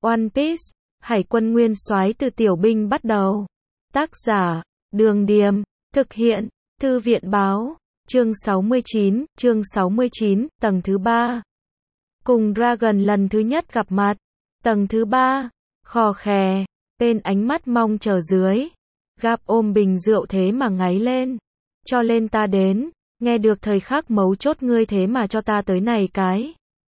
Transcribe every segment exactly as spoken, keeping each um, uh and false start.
One Piece, Hải quân nguyên soái từ tiểu binh bắt đầu. Tác giả, Đường Điềm, thực hiện, Thư viện báo, chương sáu mươi chín, chương sáu mươi chín, tầng thứ ba. Cùng Dragon lần thứ nhất gặp mặt. Tầng thứ ba, khò khè, bên ánh mắt mong chờ dưới. Gap ôm bình rượu thế mà ngáy lên. Cho lên ta đến, nghe được thời khắc mấu chốt ngươi thế mà cho ta tới này cái.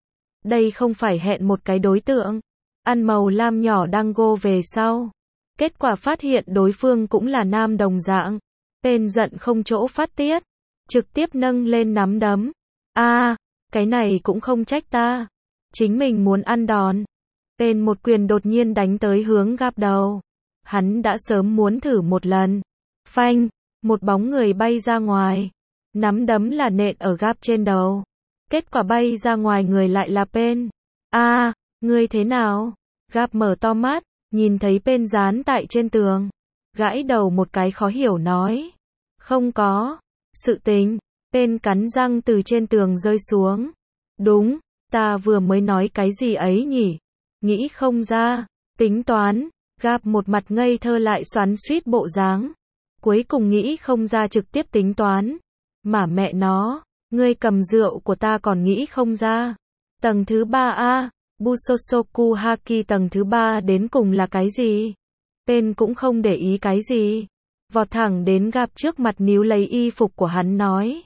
Đây không phải hẹn một cái đối tượng. Ăn màu lam nhỏ đang go về sau. Kết quả phát hiện đối phương cũng là nam đồng dạng. Tên giận không chỗ phát tiết. Trực tiếp nâng lên nắm đấm. a à, cái này cũng không trách ta. Chính mình muốn ăn đòn. Tên một quyền đột nhiên đánh tới hướng Gap đầu. Hắn đã sớm muốn thử một lần. Phanh, một bóng người bay ra ngoài. Nắm đấm là nện ở Gap trên đầu. Kết quả bay ra ngoài người lại là Pen. a à, ngươi thế nào? Gap mở to mắt, nhìn thấy Pen dán tại trên tường. Gãi đầu một cái khó hiểu nói. Không có. Sự tình. Pen cắn răng từ trên tường rơi xuống. Đúng, ta vừa mới nói cái gì ấy nhỉ? Nghĩ không ra. Tính toán. Gap một mặt ngây thơ lại xoắn xuýt bộ dáng. Cuối cùng nghĩ không ra trực tiếp tính toán. Mà mẹ nó, ngươi cầm rượu của ta còn nghĩ không ra. Tầng thứ ba a, Busosoku Haki tầng thứ ba đến cùng là cái gì? Pen cũng không để ý cái gì. Vọt thẳng đến Gap trước mặt níu lấy y phục của hắn nói.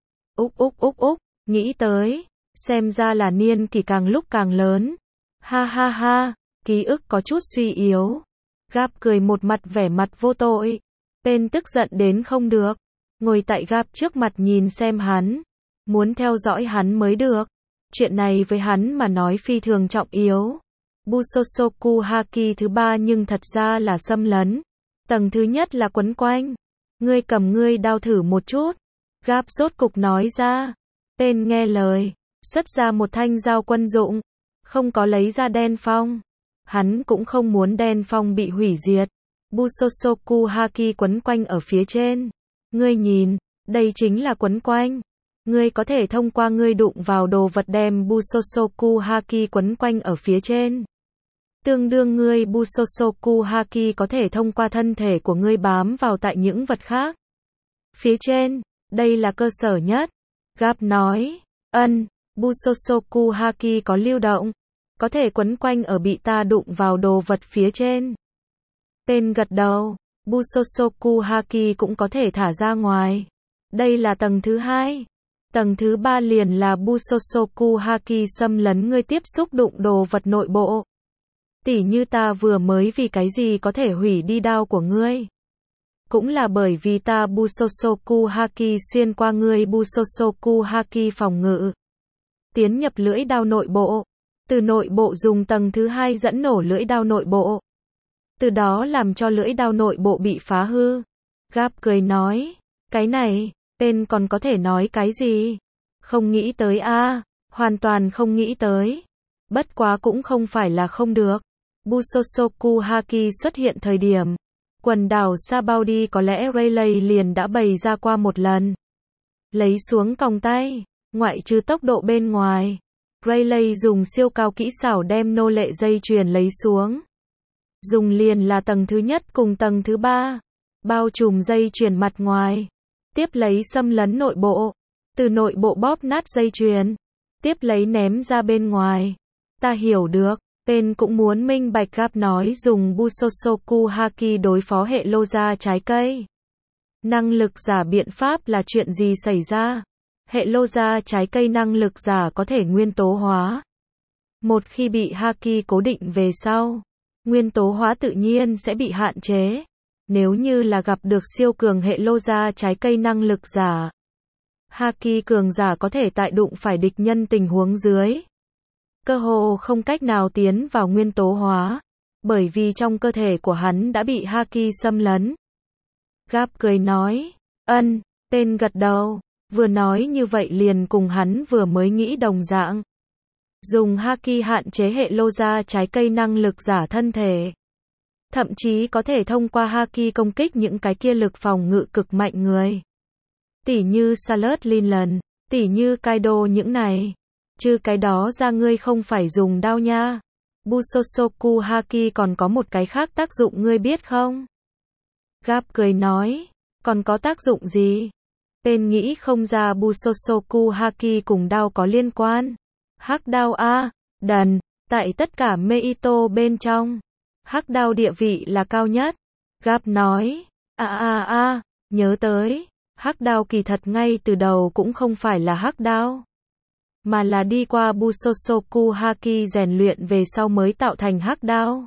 Úc úc úc úc, nghĩ tới, xem ra là niên kỷ càng lúc càng lớn. Ha ha ha, ký ức có chút suy yếu. Gap cười một mặt vẻ mặt vô tội. Pen tức giận đến không được. Ngồi tại Gap trước mặt nhìn xem hắn. Muốn theo dõi hắn mới được. Chuyện này với hắn mà nói phi thường trọng yếu. Busosoku Haki thứ ba nhưng thật ra là xâm lấn. Tầng thứ nhất là quấn quanh. Ngươi cầm ngươi đao thử một chút. Gap rốt cục nói ra. Pen nghe lời. Xuất ra một thanh dao quân dụng. Không có lấy ra đen phong. Hắn cũng không muốn đen phong bị hủy diệt. Busosoku Haki quấn quanh ở phía trên. Ngươi nhìn, đây chính là quấn quanh. Ngươi có thể thông qua ngươi đụng vào đồ vật đem Busosoku Haki quấn quanh ở phía trên. Tương đương ngươi Busosoku Haki có thể thông qua thân thể của ngươi bám vào tại những vật khác. Phía trên, đây là cơ sở nhất. Gap nói, ân, Busosoku Haki có lưu động. Có thể quấn quanh ở bị ta đụng vào đồ vật phía trên. Pen gật đầu, Busosoku Haki cũng có thể thả ra ngoài. Đây là tầng thứ hai. Tầng thứ ba liền là Busosoku Haki xâm lấn ngươi tiếp xúc đụng đồ vật nội bộ. Tỉ như ta vừa mới vì cái gì có thể hủy đi đao của ngươi. Cũng là bởi vì ta Busosoku Haki xuyên qua ngươi Busosoku Haki phòng ngự. Tiến nhập lưỡi đao nội bộ. Từ nội bộ dùng tầng thứ hai dẫn nổ lưỡi đao nội bộ. Từ đó làm cho lưỡi đao nội bộ bị phá hư. Gap cười nói. Cái này, Pen còn có thể nói cái gì? Không nghĩ tới a, à, hoàn toàn không nghĩ tới. Bất quá cũng không phải là không được. Busosoku Haki xuất hiện thời điểm. Quần đảo Sabaody có lẽ Rayleigh liền đã bày ra qua một lần. Lấy xuống còng tay. Ngoại trừ tốc độ bên ngoài. Rayleigh dùng siêu cao kỹ xảo đem nô lệ dây chuyền lấy xuống. Dùng liền là tầng thứ nhất cùng tầng thứ ba. Bao trùm dây chuyền mặt ngoài. Tiếp lấy xâm lấn nội bộ. Từ nội bộ bóp nát dây chuyền. Tiếp lấy ném ra bên ngoài. Ta hiểu được. Pen cũng muốn minh bạch. Gap nói dùng Busosoku Haki đối phó hệ lô gia trái cây. Năng lực giả biện pháp là chuyện gì xảy ra? Hệ lô gia trái cây năng lực giả có thể nguyên tố hóa. Một khi bị Haki cố định về sau, nguyên tố hóa tự nhiên sẽ bị hạn chế. Nếu như là gặp được siêu cường hệ lô gia trái cây năng lực giả, Haki cường giả có thể tại đụng phải địch nhân tình huống dưới. Cơ hồ không cách nào tiến vào nguyên tố hóa. Bởi vì trong cơ thể của hắn đã bị Haki xâm lấn. Gap cười nói. Ân, Pen gật đầu. Vừa nói như vậy liền cùng hắn vừa mới nghĩ đồng dạng. Dùng Haki hạn chế hệ lô gia trái cây năng lực giả thân thể. Thậm chí có thể thông qua Haki công kích những cái kia lực phòng ngự cực mạnh người. Tỉ như Salad Linlan, tỉ như Kaido những này. Chứ cái đó ra ngươi không phải dùng đao nha. Busosoku Haki còn có một cái khác tác dụng ngươi biết không? Gap cười nói, còn có tác dụng gì? Tên nghĩ không ra Busosoku Haki cùng đao có liên quan. Hắc đao a, đần, tại tất cả Meito bên trong, hắc đao địa vị là cao nhất. Gap nói, a a a, nhớ tới, hắc đao kỳ thật ngay từ đầu cũng không phải là hắc đao, mà là đi qua Busosoku Haki rèn luyện về sau mới tạo thành hắc đao.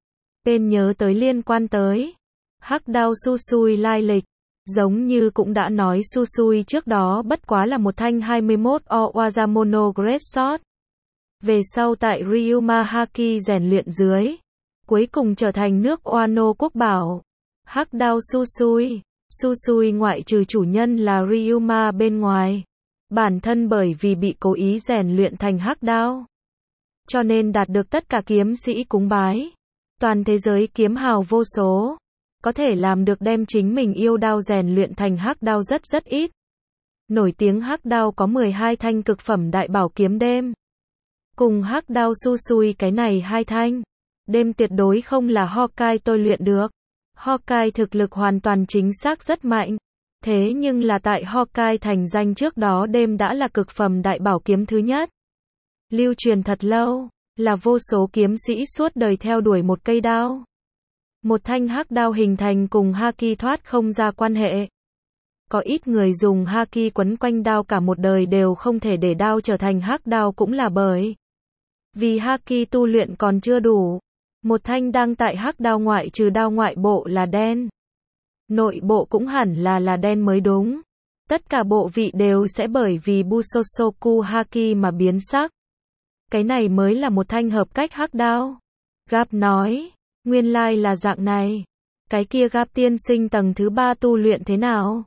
Tên nhớ tới liên quan tới hắc đao Susui lai lịch, giống như cũng đã nói Susui trước đó bất quá là một thanh hai mươi mốt Owazamono Great Sword. Về sau tại Ryuma Haki rèn luyện dưới, cuối cùng trở thành nước Wano quốc bảo. Hắc đao Susui, Susui ngoại trừ chủ nhân là Ryuma bên ngoài, bản thân bởi vì bị cố ý rèn luyện thành hắc đao, cho nên đạt được tất cả kiếm sĩ cúng bái. Toàn thế giới kiếm hào vô số, có thể làm được đem chính mình yêu đao rèn luyện thành hắc đao rất rất ít. Nổi tiếng hắc đao có mười hai thanh cực phẩm đại bảo kiếm đêm. Cùng hắc đao Susui cái này hai thanh, đêm tuyệt đối không là Hawkeye tôi luyện được. Hawkeye thực lực hoàn toàn chính xác rất mạnh. Thế nhưng là tại Hawkeye thành danh trước đó đêm đã là cực phẩm đại bảo kiếm thứ nhất. Lưu truyền thật lâu, là vô số kiếm sĩ suốt đời theo đuổi một cây đao. Một thanh hắc đao hình thành cùng Haki thoát không ra quan hệ. Có ít người dùng Haki quấn quanh đao cả một đời đều không thể để đao trở thành hắc đao cũng là bởi vì Haki tu luyện còn chưa đủ. Một thanh đang tại hắc đao ngoại trừ đao ngoại bộ là đen, nội bộ cũng hẳn là là đen mới đúng. Tất cả bộ vị đều sẽ bởi vì Busosoku Haki mà biến sắc. Cái này mới là một thanh hợp cách hắc đao. Gap nói, nguyên lai là dạng này. Cái kia Gap tiên sinh tầng thứ ba tu luyện thế nào?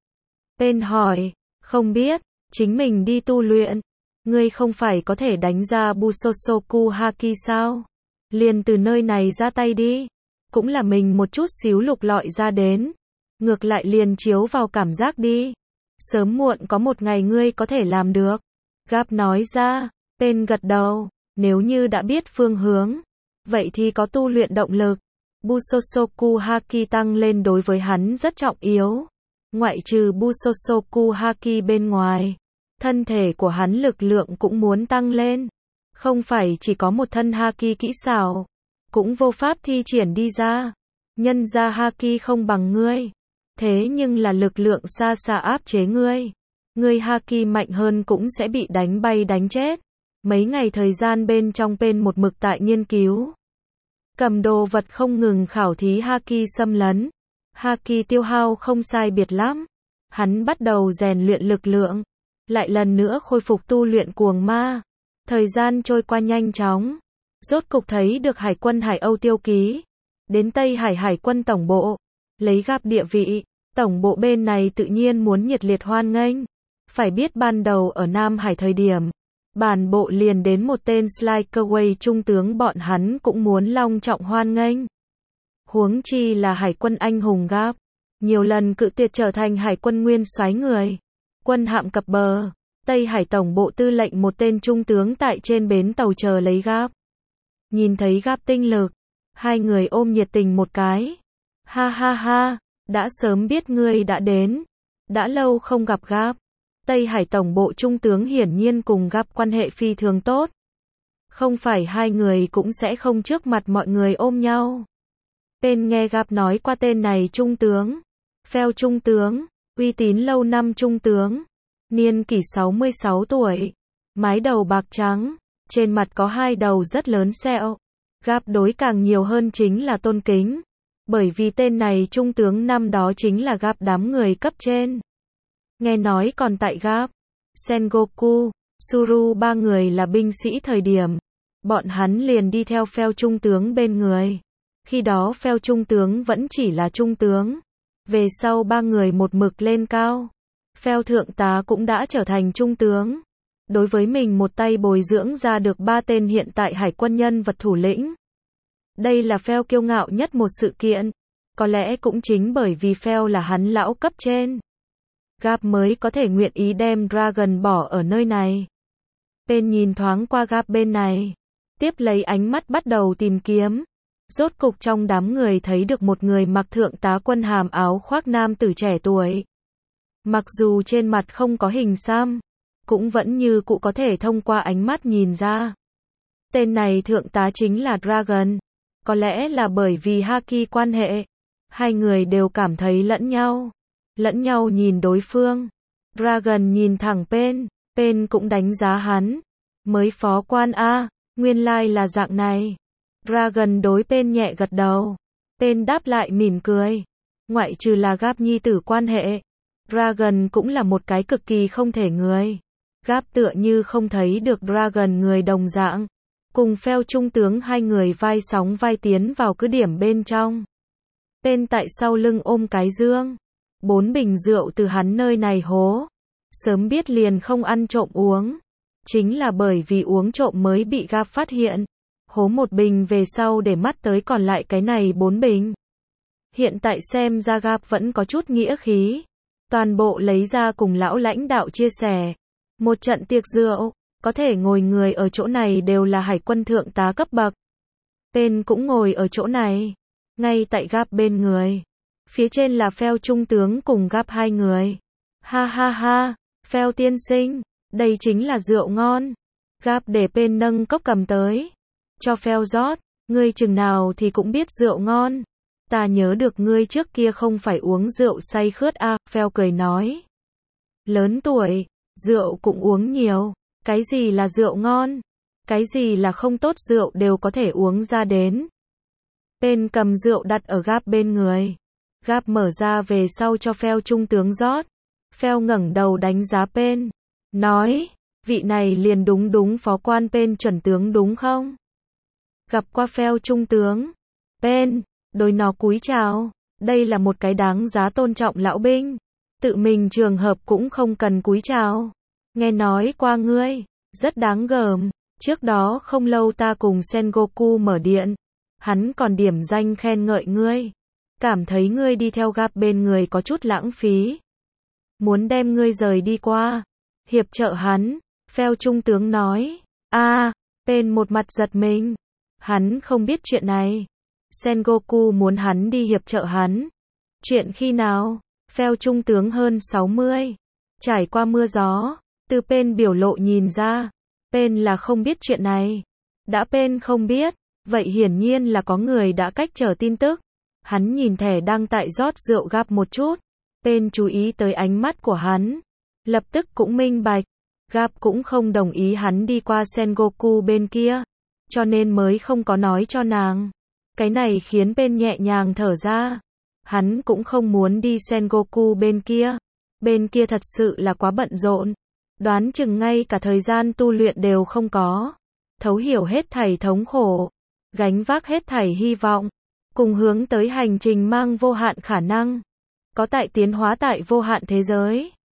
Tên hỏi, không biết, chính mình đi tu luyện. Ngươi không phải có thể đánh ra Busosoku Haki sao? Liền từ nơi này ra tay đi. Cũng là mình một chút xíu lục lọi ra đến. Ngược lại liền chiếu vào cảm giác đi. Sớm muộn có một ngày ngươi có thể làm được. Gap nói ra, tên gật đầu. Nếu như đã biết phương hướng, vậy thì có tu luyện động lực. Busosoku Haki tăng lên đối với hắn rất trọng yếu. Ngoại trừ Busosoku Haki bên ngoài, thân thể của hắn lực lượng cũng muốn tăng lên. Không phải chỉ có một thân Haki kỹ xảo, cũng vô pháp thi triển đi ra. Nhân ra Haki không bằng ngươi, thế nhưng là lực lượng xa xa áp chế ngươi. Ngươi Haki mạnh hơn cũng sẽ bị đánh bay đánh chết. Mấy ngày thời gian bên trong bên một mực tại nghiên cứu. Cầm đồ vật không ngừng khảo thí Haki xâm lấn. Haki tiêu hao không sai biệt lắm. Hắn bắt đầu rèn luyện lực lượng. Lại lần nữa khôi phục tu luyện cuồng ma. Thời gian trôi qua nhanh chóng. Rốt cục thấy được Hải quân Hải Âu tiêu ký. Đến Tây Hải Hải quân tổng bộ. Lấy Gap địa vị. Tổng bộ bên này tự nhiên muốn nhiệt liệt hoan nghênh. Phải biết ban đầu ở Nam Hải thời điểm, bản bộ liền đến một tên Slikeway trung tướng bọn hắn cũng muốn long trọng hoan nghênh. Huống chi là hải quân anh hùng Gap, nhiều lần cự tuyệt trở thành hải quân nguyên soái người. Quân hạm cập bờ, Tây Hải tổng bộ tư lệnh một tên trung tướng tại trên bến tàu chờ lấy Gap. Nhìn thấy Gap tinh lực, hai người ôm nhiệt tình một cái. Ha ha ha, đã sớm biết ngươi đã đến. Đã lâu không gặp Gap. Tây Hải tổng bộ trung tướng hiển nhiên cùng Gap quan hệ phi thường tốt. Không phải hai người cũng sẽ không trước mặt mọi người ôm nhau. Tên nghe Gap nói qua tên này trung tướng. Phèo trung tướng, uy tín lâu năm trung tướng. Niên kỷ sáu mươi sáu tuổi. Mái đầu bạc trắng. Trên mặt có hai đầu rất lớn sẹo. Gap đối càng nhiều hơn chính là tôn kính. Bởi vì tên này trung tướng năm đó chính là Gap đám người cấp trên. Nghe nói còn tại Gap, Sengoku, Suru ba người là binh sĩ thời điểm. Bọn hắn liền đi theo Phèo trung tướng bên người. Khi đó Phèo trung tướng vẫn chỉ là trung tướng. Về sau ba người một mực lên cao. Phèo thượng tá cũng đã trở thành trung tướng. Đối với mình một tay bồi dưỡng ra được ba tên hiện tại hải quân nhân vật thủ lĩnh. Đây là Phèo kiêu ngạo nhất một sự kiện. Có lẽ cũng chính bởi vì Phèo là hắn lão cấp trên. Gap mới có thể nguyện ý đem Dragon bỏ ở nơi này. Bên nhìn thoáng qua Gap bên này. tiếp lấy ánh mắt bắt đầu tìm kiếm. Rốt cục trong đám người thấy được một người mặc thượng tá quân hàm áo khoác nam tử trẻ tuổi. Mặc dù trên mặt không có hình xăm, cũng vẫn như cụ có thể thông qua ánh mắt nhìn ra. Tên này thượng tá chính là Dragon. Có lẽ là bởi vì Haki quan hệ, hai người đều cảm thấy lẫn nhau. Lẫn nhau nhìn đối phương. Dragon nhìn thẳng Pen, Pen cũng đánh giá hắn. Mới phó quan A, nguyên lai là dạng này. Dragon đối Pen nhẹ gật đầu. Pen đáp lại mỉm cười. Ngoại trừ là Gap nhi tử quan hệ, Dragon cũng là một cái cực kỳ không thể người. Gap tựa như không thấy được Dragon người đồng dạng. Cùng Phèo trung tướng hai người vai sóng vai tiến vào cứ điểm bên trong. Pen tại sau lưng ôm cái dương. Bốn bình rượu từ hắn nơi này hố. Sớm biết liền không ăn trộm uống. Chính là bởi vì uống trộm mới bị Gap phát hiện. Hố một bình về sau để mắt tới còn lại cái này bốn bình. Hiện tại xem ra Gap vẫn có chút nghĩa khí. Toàn bộ lấy ra cùng lão lãnh đạo chia sẻ. Một trận tiệc rượu, có thể ngồi người ở chỗ này đều là hải quân thượng tá cấp bậc. Pen cũng ngồi ở chỗ này. Ngay tại Gap bên người. Phía trên là Phèo trung tướng cùng Gap hai người. Ha ha ha, Phèo tiên sinh, đây chính là rượu ngon. Gap để Pen nâng cốc cầm tới. Cho Phèo rót, ngươi chừng nào thì cũng biết rượu ngon. Ta nhớ được ngươi trước kia không phải uống rượu say khướt à, Phèo cười nói. Lớn tuổi, rượu cũng uống nhiều. Cái gì là rượu ngon? Cái gì là không tốt rượu đều có thể uống ra đến. Pen cầm rượu đặt ở Gap bên người. Gap mở ra về sau cho Phèo trung tướng rót. Phèo ngẩng đầu đánh giá Pen. Nói, vị này liền đúng đúng phó quan Pen chuẩn tướng đúng không? Gặp qua Phèo trung tướng. Pen, đối nó cúi chào. Đây là một cái đáng giá tôn trọng lão binh. Tự mình trường hợp cũng không cần cúi chào. Nghe nói qua ngươi, rất đáng gờm. Trước đó không lâu ta cùng Sengoku mở điện. Hắn còn điểm danh khen ngợi ngươi. Cảm thấy ngươi đi theo Gap bên người có chút lãng phí. Muốn đem ngươi rời đi qua. Hiệp trợ hắn. Phèo trung tướng nói. a à, Pen một mặt giật mình. Hắn không biết chuyện này. Sengoku muốn hắn đi hiệp trợ hắn. Chuyện khi nào? Phèo trung tướng hơn sáu mươi. Trải qua mưa gió. Từ Pen biểu lộ nhìn ra. Pen là không biết chuyện này. Đã Pen không biết. Vậy hiển nhiên là có người đã cách trở tin tức. Hắn nhìn thẻ đang tại rót rượu Gap một chút. Pen chú ý tới ánh mắt của hắn. Lập tức cũng minh bạch. Gap cũng không đồng ý hắn đi qua Sengoku bên kia. Cho nên mới không có nói cho nàng. Cái này khiến Pen nhẹ nhàng thở ra. Hắn cũng không muốn đi Sengoku bên kia. Bên kia thật sự là quá bận rộn. Đoán chừng ngay cả thời gian tu luyện đều không có. Thấu hiểu hết thảy thống khổ. Gánh vác hết thảy hy vọng. Cùng hướng tới hành trình mang vô hạn khả năng. Có tại tiến hóa tại vô hạn thế giới.